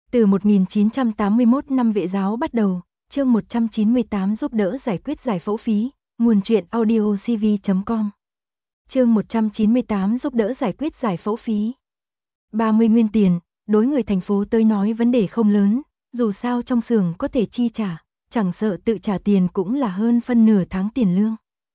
Từ 1981 năm Vệ giáo bắt đầu, chương 198 giúp đỡ giải quyết giải phẫu phí, nguồn truyện audiocv.com. Chương 198 giúp đỡ giải quyết giải phẫu phí. 30 nguyên tiền, đối người thành phố tới nói vấn đề không lớn, dù sao trong xưởng có thể chi trả, chẳng sợ tự trả tiền cũng là hơn phân nửa tháng tiền lương.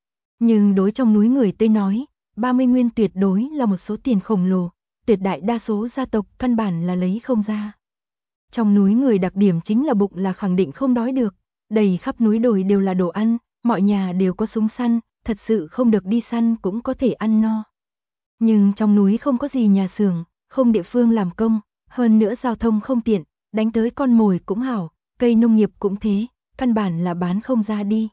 Nhưng đối trong núi người tới nói, 30 nguyên tuyệt đối là một số tiền khổng lồ, tuyệt đại đa số gia tộc căn bản là lấy không ra. Trong núi người đặc điểm chính là bụng là khẳng định không đói được, đầy khắp núi đồi đều là đồ ăn, mọi nhà đều có súng săn, thật sự không được đi săn cũng có thể ăn no. Nhưng trong núi không có gì nhà xưởng, không địa phương làm công, hơn nữa giao thông không tiện, đánh tới con mồi cũng hảo, cây nông nghiệp cũng thế, căn bản là bán không ra đi.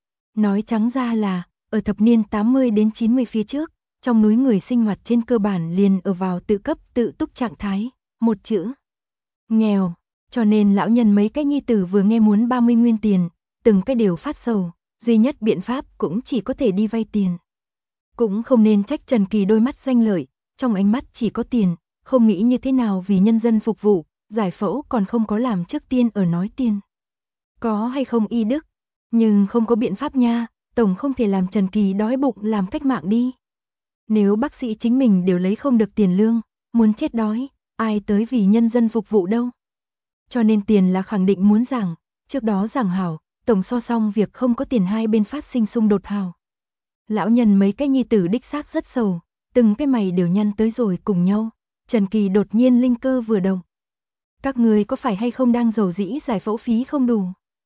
Nói trắng ra là, ở thập niên 80 đến 90 phía trước, trong núi người sinh hoạt trên cơ bản liền ở vào tự cấp tự túc trạng thái, một chữ nghèo, cho nên lão nhân mấy cái nhi tử vừa nghe muốn 30 nguyên tiền, từng cái đều phát sầu, duy nhất biện pháp cũng chỉ có thể đi vay tiền. Cũng không nên trách Trần Kỳ đôi mắt danh lợi, trong ánh mắt chỉ có tiền, không nghĩ như thế nào vì nhân dân phục vụ, giải phẫu còn không có làm trước tiên ở nói tiền. Có hay không y đức, nhưng không có biện pháp nha, tổng không thể làm Trần Kỳ đói bụng làm cách mạng đi. Nếu bác sĩ chính mình đều lấy không được tiền lương, muốn chết đói, ai tới vì nhân dân phục vụ đâu. Cho nên tiền là khẳng định muốn giảng, trước đó giảng hảo, tổng so xong việc không có tiền hai bên phát sinh xung đột hảo. Lão nhân mấy cái nhi tử đích xác rất sầu, từng cái mày đều nhăn tới rồi cùng nhau, Trần Kỳ đột nhiên linh cơ vừa động. Các người có phải hay không đang giàu dĩ giải phẫu phí không đủ?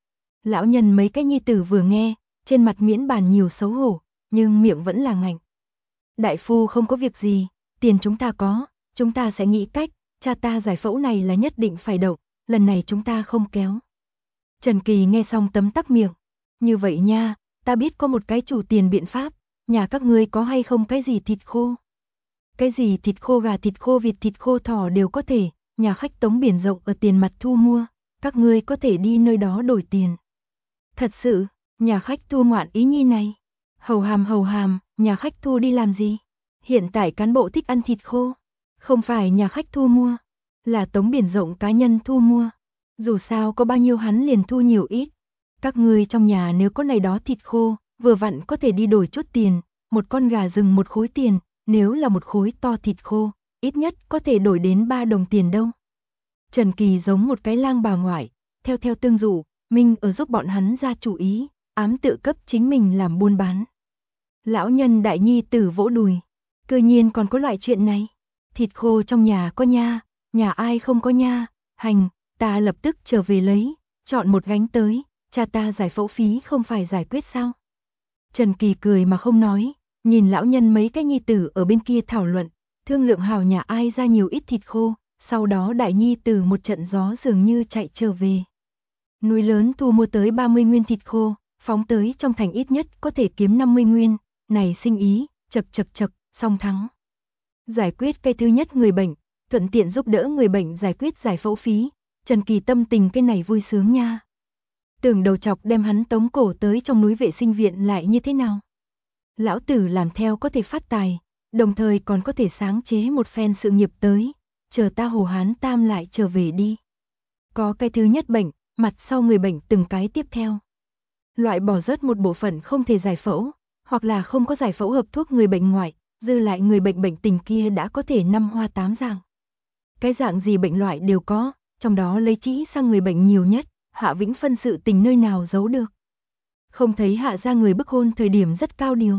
Lão nhân mấy cái nhi tử vừa nghe, trên mặt miễn bàn nhiều xấu hổ, nhưng miệng vẫn là ngạnh. Đại phu không có việc gì, tiền chúng ta có, chúng ta sẽ nghĩ cách, cha ta giải phẫu này là nhất định phải đậu, lần này chúng ta không kéo. Trần Kỳ nghe xong tấm tắc miệng, như vậy nha, ta biết có một cái chủ tiền biện pháp, nhà các ngươi có hay không cái gì thịt khô? Cái gì thịt khô gà thịt khô vịt thịt khô thỏ đều có thể, nhà khách Tống biển rộng ở tiền mặt thu mua, các ngươi có thể đi nơi đó đổi tiền. Thật sự, nhà khách thu ngoạn ý nhi này. Hầu hàm, nhà khách thu đi làm gì? Hiện tại cán bộ thích ăn thịt khô. Không phải nhà khách thu mua, là Tống biển rộng cá nhân thu mua. Dù sao có bao nhiêu hắn liền thu nhiều ít. Các ngươi trong nhà nếu có này đó thịt khô, vừa vặn có thể đi đổi chút tiền, một con gà rừng một khối tiền, nếu là một khối to thịt khô, ít nhất có thể đổi đến 3 đồng tiền đâu. Trần Kỳ giống một cái lang bà ngoại, theo tương dụ, Minh ở giúp bọn hắn ra chủ ý, ám tự cấp chính mình làm buôn bán. Lão nhân đại nhi tử vỗ đùi, cơ nhiên còn có loại chuyện này, thịt khô trong nhà có nha, nhà ai không có nha, hành, ta lập tức trở về lấy, chọn một gánh tới, cha ta giải phẫu phí không phải giải quyết sao? Trần Kỳ cười mà không nói, nhìn lão nhân mấy cái nhi tử ở bên kia thảo luận, thương lượng hào nhà ai ra nhiều ít thịt khô, sau đó đại nhi tử một trận gió dường như chạy trở về. Núi lớn thu mua tới 30 nguyên thịt khô, phóng tới trong thành ít nhất có thể kiếm 50 nguyên, này sinh ý, chật, song thắng. Giải quyết cái thứ nhất người bệnh, thuận tiện giúp đỡ người bệnh giải quyết giải phẫu phí, Trần Kỳ tâm tình cái này vui sướng nha. Tưởng đầu chọc đem hắn tống cổ tới trong núi vệ sinh viện lại như thế nào? Lão tử làm theo có thể phát tài, đồng thời còn có thể sáng chế một phen sự nghiệp tới, chờ ta Hồ Hán Tam lại trở về đi. Có cái thứ nhất bệnh, mặt sau người bệnh từng cái tiếp theo. Loại bỏ rớt một bộ phận không thể giải phẫu, hoặc là không có giải phẫu hợp thuốc người bệnh ngoại, dư lại người bệnh bệnh tình kia đã có thể 5 hoa 8 dạng. Cái dạng gì bệnh loại đều có, trong đó lấy trĩ sang người bệnh nhiều nhất, Hạ Vĩnh Phân sự tình nơi nào giấu được. Không thấy Hạ ra người bức hôn thời điểm rất cao điều.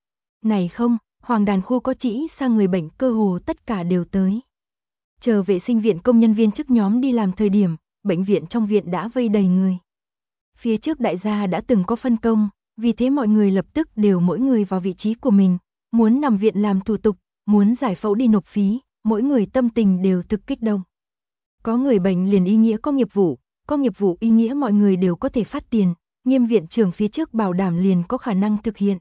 Này không, Hoàng Đàn khu có trĩ sang người bệnh cơ hồ tất cả đều tới. Chờ vệ sinh viện công nhân viên chức nhóm đi làm thời điểm, bệnh viện trong viện đã vây đầy người. Phía trước đại gia đã từng có phân công, vì thế mọi người lập tức đều mỗi người vào vị trí của mình, muốn nằm viện làm thủ tục, muốn giải phẫu đi nộp phí, mỗi người tâm tình đều thực kích động. Có người bệnh liền ý nghĩa có nghiệp vụ ý nghĩa mọi người đều có thể phát tiền, Nghiêm viện trưởng phía trước bảo đảm liền có khả năng thực hiện.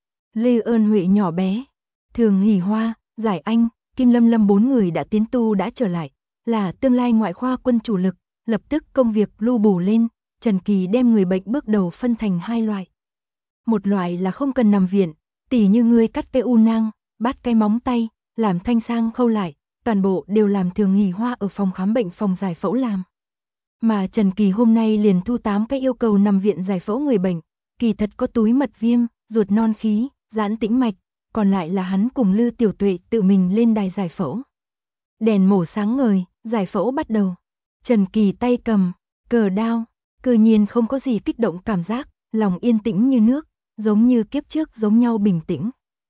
Lê Ơn Huệ nhỏ bé, Thường Hỷ Hoa, Giải Anh, Kim Lâm 4 người đã tiến tu đã trở lại, là tương lai ngoại khoa quân chủ lực, lập tức công việc lưu bù lên, Trần Kỳ đem người bệnh bước đầu phân thành 2 loại. Một loại là không cần nằm viện, tỉ như ngươi cắt cái u nang, bắt cái móng tay, làm thanh sang khâu lại, toàn bộ đều làm Thường Hỷ Hoa ở phòng khám bệnh phòng giải phẫu làm. Mà Trần Kỳ hôm nay liền thu 8 cái yêu cầu nằm viện giải phẫu người bệnh, kỳ thật có túi mật viêm, ruột non khí, giãn tĩnh mạch, còn lại là hắn cùng Lư Tiểu Tuệ tự mình lên đài giải phẫu. Đèn mổ sáng ngời, giải phẫu bắt đầu. Trần Kỳ tay cầm cờ đao, cơ nhiên không có gì kích động cảm giác, lòng yên tĩnh như nước, giống như kiếp trước giống nhau bình tĩnh.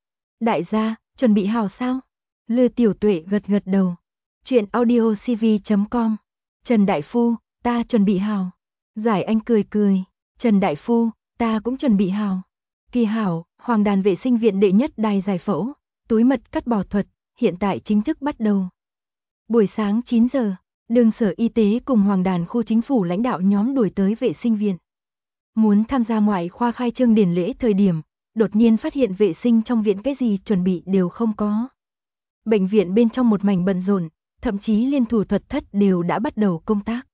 Đại gia, chuẩn bị hào sao? Lư Tiểu Tuệ gật gật đầu. Chuyện audiocv.com. Trần Đại Phu, ta chuẩn bị hào. Giải Anh cười cười. Trần Đại Phu, ta cũng chuẩn bị hào. Kỳ hảo, Hoàng Đàn vệ sinh viện đệ nhất đài giải phẫu, túi mật cắt bỏ thuật, hiện tại chính thức bắt đầu. Buổi sáng 9 giờ, đường Sở Y tế cùng Hoàng Đàn khu chính phủ lãnh đạo nhóm đuổi tới vệ sinh viện. Muốn tham gia ngoại khoa khai trương điển lễ thời điểm, đột nhiên phát hiện vệ sinh trong viện cái gì chuẩn bị đều không có. Bệnh viện bên trong một mảnh bận rộn, thậm chí liên thủ thuật thất đều đã bắt đầu công tác.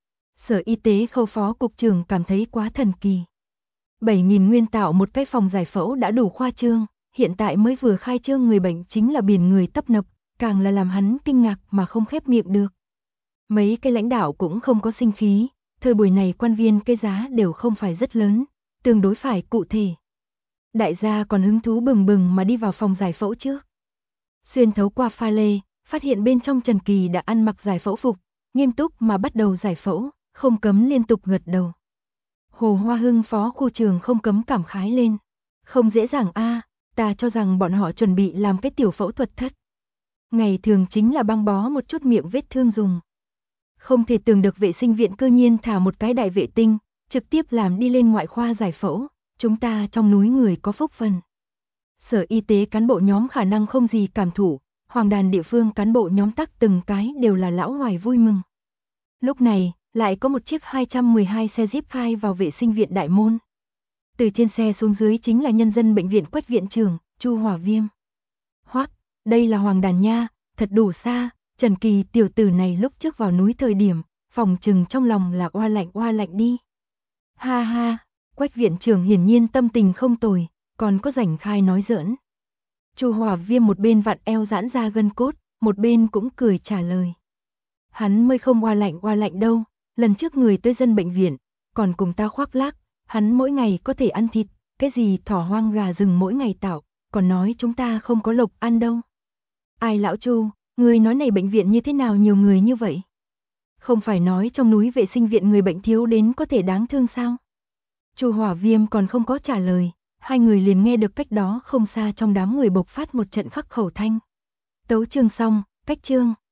Sở Y tế Khâu phó cục trưởng cảm thấy quá thần kỳ. 7.000 nguyên tạo một cái phòng giải phẫu đã đủ khoa trương, hiện tại mới vừa khai trương người bệnh chính là biển người tấp nập, càng là làm hắn kinh ngạc mà không khép miệng được. Mấy cái lãnh đạo cũng không có sinh khí, thời buổi này quan viên cái giá đều không phải rất lớn, tương đối phải cụ thể. Đại gia còn hứng thú bừng bừng mà đi vào phòng giải phẫu trước. Xuyên thấu qua pha lê, phát hiện bên trong Trần Kỳ đã ăn mặc giải phẫu phục, nghiêm túc mà bắt đầu giải phẫu, không cấm liên tục gật đầu. Hồ Hoa Hưng phó khu trường không cấm cảm khái lên. Không dễ dàng a, ta cho rằng bọn họ chuẩn bị làm cái tiểu phẫu thuật thất. Ngày thường chính là băng bó một chút miệng vết thương dùng. Không thể tưởng được vệ sinh viện cơ nhiên thả một cái đại vệ tinh, trực tiếp làm đi lên ngoại khoa giải phẫu, chúng ta trong núi người có phúc phần. Sở Y tế cán bộ nhóm khả năng không gì cảm thụ, Hoàng Đàn địa phương cán bộ nhóm tắc từng cái đều là lão hoài vui mừng. Lúc này, lại có một chiếc 212 xe Jeep khai vào vệ sinh viện đại môn. Từ trên xe xuống dưới chính là nhân dân bệnh viện Quách viện trưởng, Chu Hỏa Viêm. Hoắc, đây là Hoàng Đàn nha, thật đủ xa, Trần Kỳ tiểu tử này lúc trước vào núi thời điểm, phòng trừng trong lòng là oa lạnh đi. Ha ha, Quách viện trưởng hiển nhiên tâm tình không tồi, còn có rảnh khai nói giỡn. Chu Hỏa Viêm một bên vặn eo giãn ra gân cốt, một bên cũng cười trả lời. Hắn mới không oa lạnh đâu, lần trước người tới dân bệnh viện, còn cùng ta khoác lác, hắn mỗi ngày có thể ăn thịt, cái gì thỏ hoang gà rừng mỗi ngày tạo, còn nói chúng ta không có lộc ăn đâu. Ai lão Chu, người nói này bệnh viện như thế nào nhiều người như vậy? Không phải nói trong núi vệ sinh viện người bệnh thiếu đến có thể đáng thương sao? Chu Hỏa Viêm còn không có trả lời, hai người liền nghe được cách đó không xa trong đám người bộc phát một trận khắc khẩu thanh. Tấu chương xong, cách chương.